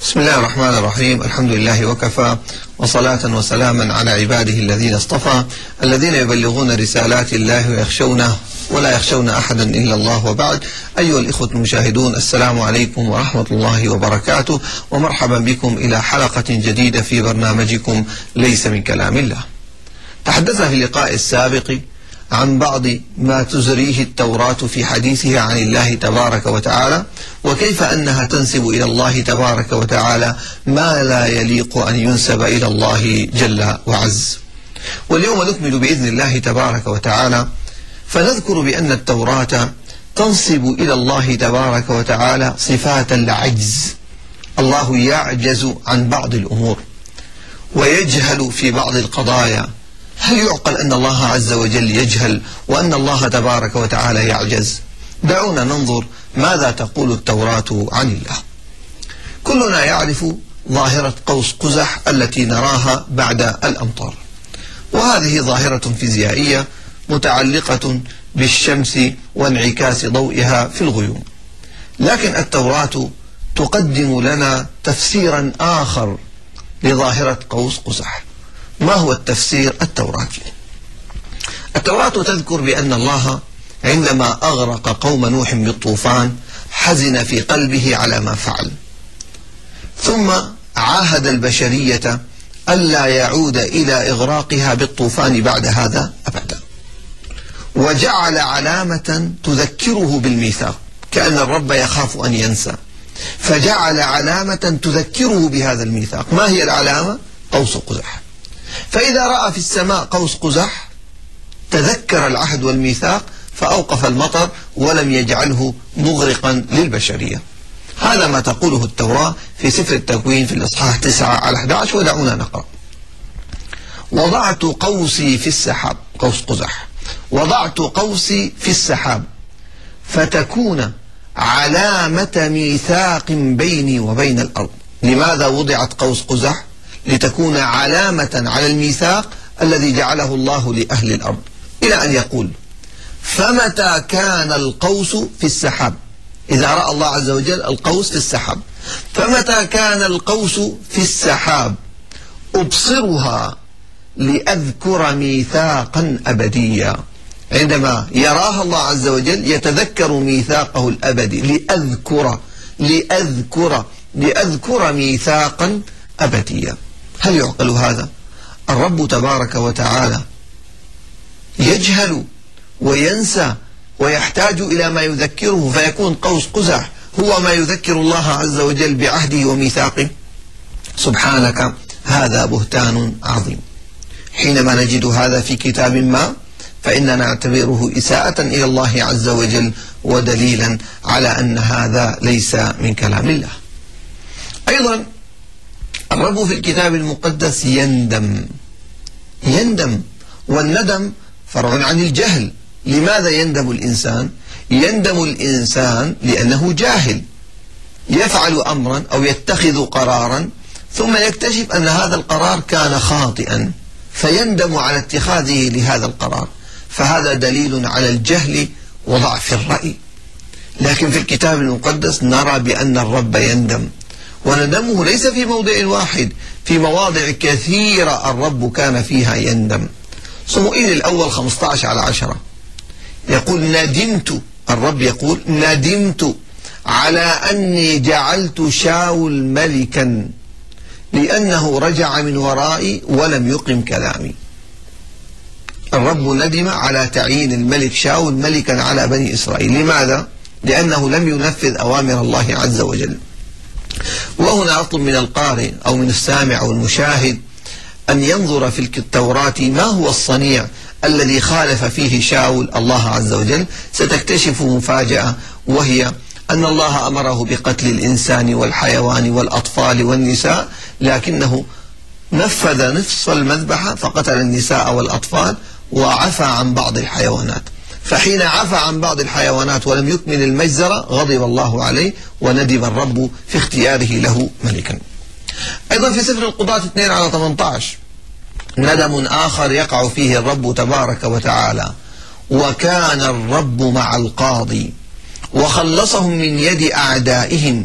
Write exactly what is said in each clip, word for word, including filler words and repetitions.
بسم الله الرحمن الرحيم. الحمد لله وكفى، وصلاة وسلاما على عباده الذين اصطفى، الذين يبلغون رسالات الله ويخشونه ولا يخشون أحدا إلا الله، وبعد. أيها الإخوة المشاهدون، السلام عليكم ورحمة الله وبركاته، ومرحبا بكم إلى حلقة جديدة في برنامجكم ليس من كلام الله. تحدثنا في اللقاء السابق عن بعض ما تزريه التوراة في حديثها عن الله تبارك وتعالى، وكيف أنها تنسب إلى الله تبارك وتعالى ما لا يليق أن ينسب إلى الله جل وعز. واليوم نكمل بإذن الله تبارك وتعالى، فنذكر بأن التوراة تنسب إلى الله تبارك وتعالى صفات العجز. الله يعجز عن بعض الأمور ويجهل في بعض القضايا. هل يعقل أن الله عز وجل يجهل وأن الله تبارك وتعالى يعجز؟ دعونا ننظر ماذا تقول التوراة عن الله. كلنا يعرف ظاهرة قوس قزح التي نراها بعد الأمطار، وهذه ظاهرة فيزيائية متعلقة بالشمس وانعكاس ضوئها في الغيوم. لكن التوراة تقدم لنا تفسيرا آخر لظاهرة قوس قزح. ما هو التفسير التوراتي؟ التوراة تذكر بأن الله عندما أغرق قوم نوح بالطوفان حزن في قلبه على ما فعل، ثم عاهد البشرية ألا يعود إلى إغراقها بالطوفان بعد هذا أبدا، وجعل علامة تذكره بالميثاق، كأن الرب يخاف أن ينسى، فجعل علامة تذكره بهذا الميثاق. ما هي العلامة؟ قوس قزح. فإذا رأى في السماء قوس قزح تذكر العهد والميثاق فأوقف المطر ولم يجعله مغرقا للبشرية. هذا ما تقوله التوراة في سفر التكوين في الإصحاح تسعة على أحد عشر، ودعونا نقرأ. وضعت قوسي في السحاب، قوس قزح، وضعت قوسي في السحاب فتكون علامة ميثاق بيني وبين الأرض. لماذا وضعت قوس قزح؟ لتكون علامة على الميثاق الذي جعله الله لأهل الأرض، إلى أن يقول: فمتى كان القوس في السحاب، إذا رأى الله عز وجل القوس في السحاب، فمتى كان القوس في السحاب أبصرها لأذكر ميثاقا أبديا. عندما يراها الله عز وجل يتذكر ميثاقه الأبدي، لأذكر لأذكر لأذكر ميثاقا أبديا. هل يعقل هذا؟ الرب تبارك وتعالى يجهل وينسى ويحتاج إلى ما يذكره، فيكون قوس قزح هو ما يذكر الله عز وجل بعهده وميثاقه؟ سبحانك، هذا بهتان عظيم. حينما نجد هذا في كتاب ما فإننا نعتبره إساءة إلى الله عز وجل ودليلا على أن هذا ليس من كلام الله. أيضا الرب في الكتاب المقدس يندم يندم والندم فرع عن الجهل. لماذا يندم الإنسان؟ يندم الإنسان لأنه جاهل، يفعل أمرا أو يتخذ قرارا ثم يكتشف أن هذا القرار كان خاطئا فيندم على اتخاذه لهذا القرار، فهذا دليل على الجهل وضعف الرأي. لكن في الكتاب المقدس نرى بأن الرب يندم، وندمه ليس في موضع واحد، في مواضع كثيرة الرب كان فيها يندم. صموئيل الأول خمسة عشر على عشرة يقول: ندمت، الرب يقول: ندمت على أني جعلت شاول ملكا لأنه رجع من ورائي ولم يقم كلامي. الرب ندم على تعيين الملك شاول ملكا على بني إسرائيل. لماذا؟ لأنه لم ينفذ أوامر الله عز وجل. وهنا أطلب من القارئ أو من السامع أو المشاهد أن ينظر في التوراة ما هو الصنيع الذي خالف فيه شاول الله عز وجل. ستكتشف مفاجأة، وهي أن الله أمره بقتل الإنسان والحيوان والأطفال والنساء، لكنه نفذ نصف المذبحة فقتل النساء والأطفال وعفى عن بعض الحيوانات. فحين عفى عن بعض الحيوانات ولم يكمل المجزرة غضب الله عليه وندم الرب في اختياره له ملكا. أيضا في سفر القضاة اثنين على ثمانية عشر ندم آخر يقع فيه الرب تبارك وتعالى: وكان الرب مع القاضي وخلصهم من يد أعدائهم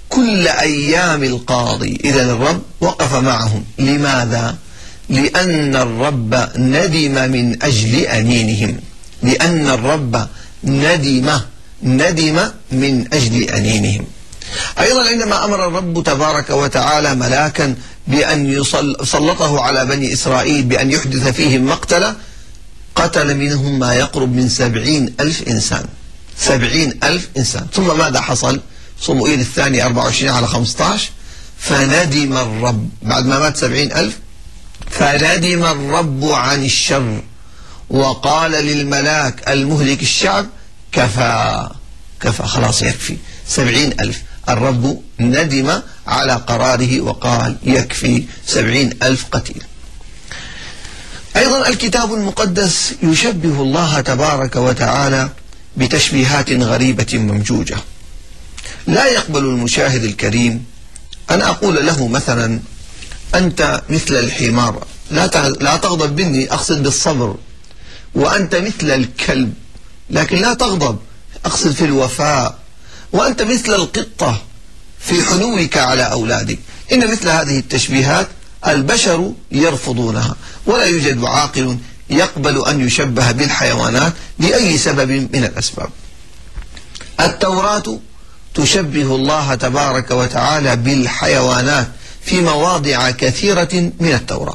كل أيام القاضي. إذن الرب وقف معهم. لماذا؟ لأن الرب ندم من أجل أنينهم. لأن الرب ندم ندم من أجل أنينهم. أيضا عندما أمر الرب تبارك وتعالى ملاكا بأن يسلطه على بني إسرائيل بأن يحدث فيهم مقتلة، قتل منهم ما يقرب من سبعين ألف إنسان. سبعين ألف إنسان. ثم ماذا حصل؟ صموئيل الثاني أربعة وعشرين على خمسة عشر. فندم الرب بعد ما مات سبعين ألف، فندم الرب عن الشر وقال للملاك المهلك الشعب كفى كفى خلاص يكفي. سبعين ألف. الرب ندم على قراره وقال يكفي سبعين ألف قتيل. أيضا الكتاب المقدس يشبه الله تبارك وتعالى بتشبيهات غريبة ممجوجة. لا يقبل المشاهد الكريم أن أقول له مثلا أنت مثل الحمار، لا لا تغضب مني، أقصد بالصبر. وأنت مثل الكلب، لكن لا تغضب، أقصد في الوفاء. وأنت مثل القطة في حنوك على أولادك. إن مثل هذه التشبيهات البشر يرفضونها، ولا يوجد عاقل يقبل أن يشبه بالحيوانات لأي سبب من الأسباب. التوراة تشبه الله تبارك وتعالى بالحيوانات في مواضع كثيرة من التوراة.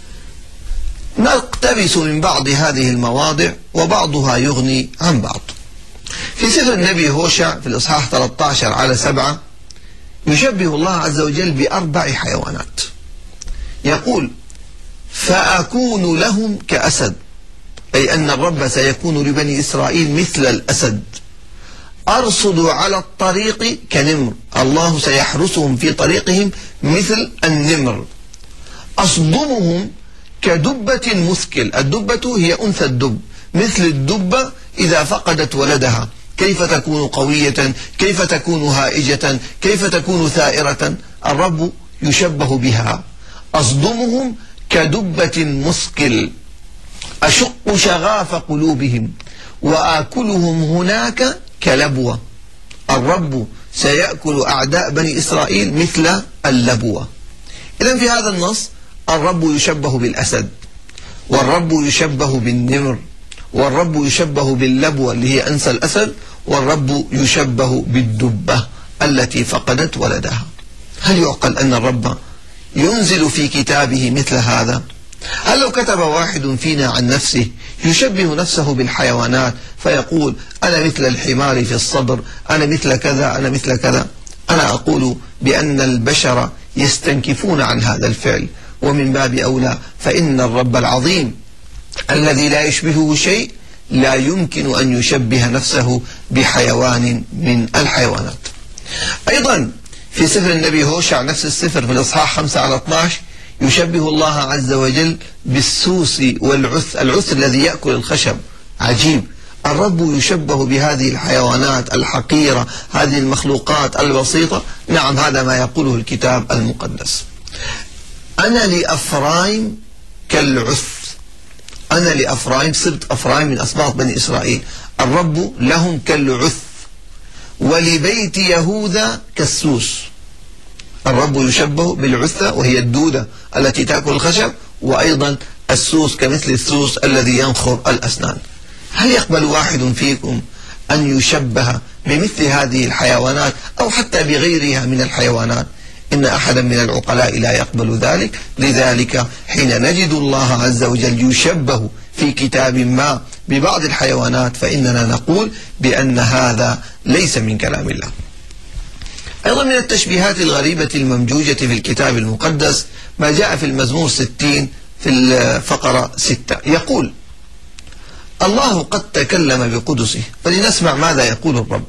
نقتبس من بعض هذه المواضع وبعضها يغني عن بعض. في سفر النبي هوشع في الإصحاح ثلاثة عشر على سبعة يشبه الله عز وجل بأربع حيوانات. يقول فأكون لهم كأسد، أي أن الرب سيكون لبني إسرائيل مثل الأسد. أرصد على الطريق كنمر، الله سيحرسهم في طريقهم مثل النمر. أصدمهم كدبة مثكل، الدبة هي أنثى الدب، مثل الدبة إذا فقدت ولدها كيف تكون قوية، كيف تكون هائجة، كيف تكون ثائرة. الرب يشبه بها. أصدمهم كدبة مثكل، أشق شغاف قلوبهم وآكلهم هناك كلبوة. الرب سيأكل أعداء بني إسرائيل مثل اللبوة. إذن في هذا النص الرب يشبه بالأسد، والرب يشبه بالنمر، والرب يشبه باللبوة اللي هي أنثى الأسد، والرب يشبه بالدبة التي فقدت ولدها. هل يعقل أن الرب ينزل في كتابه مثل هذا؟ هل لو كتب واحد فينا عن نفسه يشبه نفسه بالحيوانات فيقول أنا مثل الحمار في الصبر، أنا مثل كذا، أنا مثل كذا؟ أنا أقول بأن البشر يستنكفون عن هذا الفعل، ومن باب أولى فإن الرب العظيم الذي لا يشبهه شيء لا يمكن أن يشبه نفسه بحيوان من الحيوانات. أيضا في سفر النبي هوشع نفس السفر في الإصحاح خمسة على اثني عشر يشبه الله عز وجل بالسوس والعث، العث الذي يأكل الخشب. عجيب، الرب يشبه بهذه الحيوانات الحقيرة، هذه المخلوقات البسيطة. نعم، هذا ما يقوله الكتاب المقدس. أنا لأفرايم كالعث، أنا لأفرايم، سبط أفرايم من أسباط بني إسرائيل، الرب لهم كالعث. ولبيت يهوذا كالسوس، الرب يشبه بالعثة وهي الدودة التي تأكل الخشب، وأيضا السوس كمثل السوس الذي ينخر الأسنان. هل يقبل واحد فيكم أن يشبه بمثل هذه الحيوانات أو حتى بغيرها من الحيوانات؟ إن أحدا من العقلاء لا يقبل ذلك. لذلك حين نجد الله عز وجل يشبه في كتاب ما ببعض الحيوانات فإننا نقول بأن هذا ليس من كلام الله. أيضا من التشبيهات الغريبة الممجوجة في الكتاب المقدس ما جاء في المزمور ستين في الفقرة ستة، يقول الله قد تكلم بقدسه. فلنسمع ماذا يقول الرب.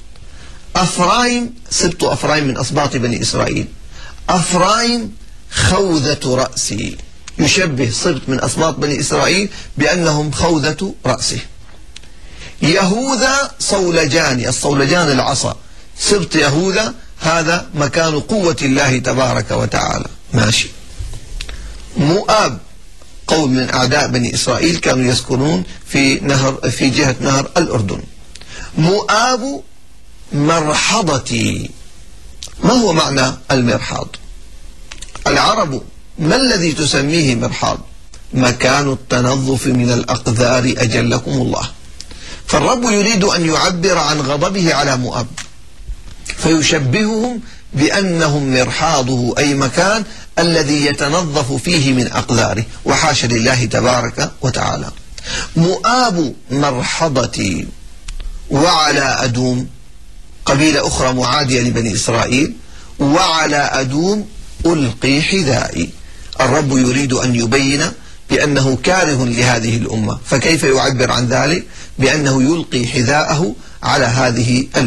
أفرايم، سبط أفرايم من أسباط بني إسرائيل، أفرايم خوذة رأسي، يشبه سبط من أسباط بني إسرائيل بأنهم خوذة رأسه. يهوذا صولجان، الصولجان العصا، سبط يهوذا هذا مكان قوة الله تبارك وتعالى. ماشي. مؤاب، قوم من أعداء بني إسرائيل كانوا يسكنون في نهر في جهة نهر الأردن. مؤاب مرحضتي، ما هو معنى المرحاض؟ العرب ما الذي تسميه مرحاض؟ مكان التنظف من الأقذار أجلكم الله. فالرب يريد أن يعبر عن غضبه على مؤاب، فيشبههم بأنهم مرحاضه، أي مكان الذي يتنظف فيه من أقذاره، وحاشا لله تبارك وتعالى. مؤاب مرحضتي، وعلى أدوم قبيلة أخرى معادية لبني إسرائيل، وعلى أدوم ألقي حذائي. الرب يريد أن يبين بأنه كاره لهذه الأمة، فكيف يعبر عن ذلك؟ بأنه يلقي حذاءه على هذه الأمة.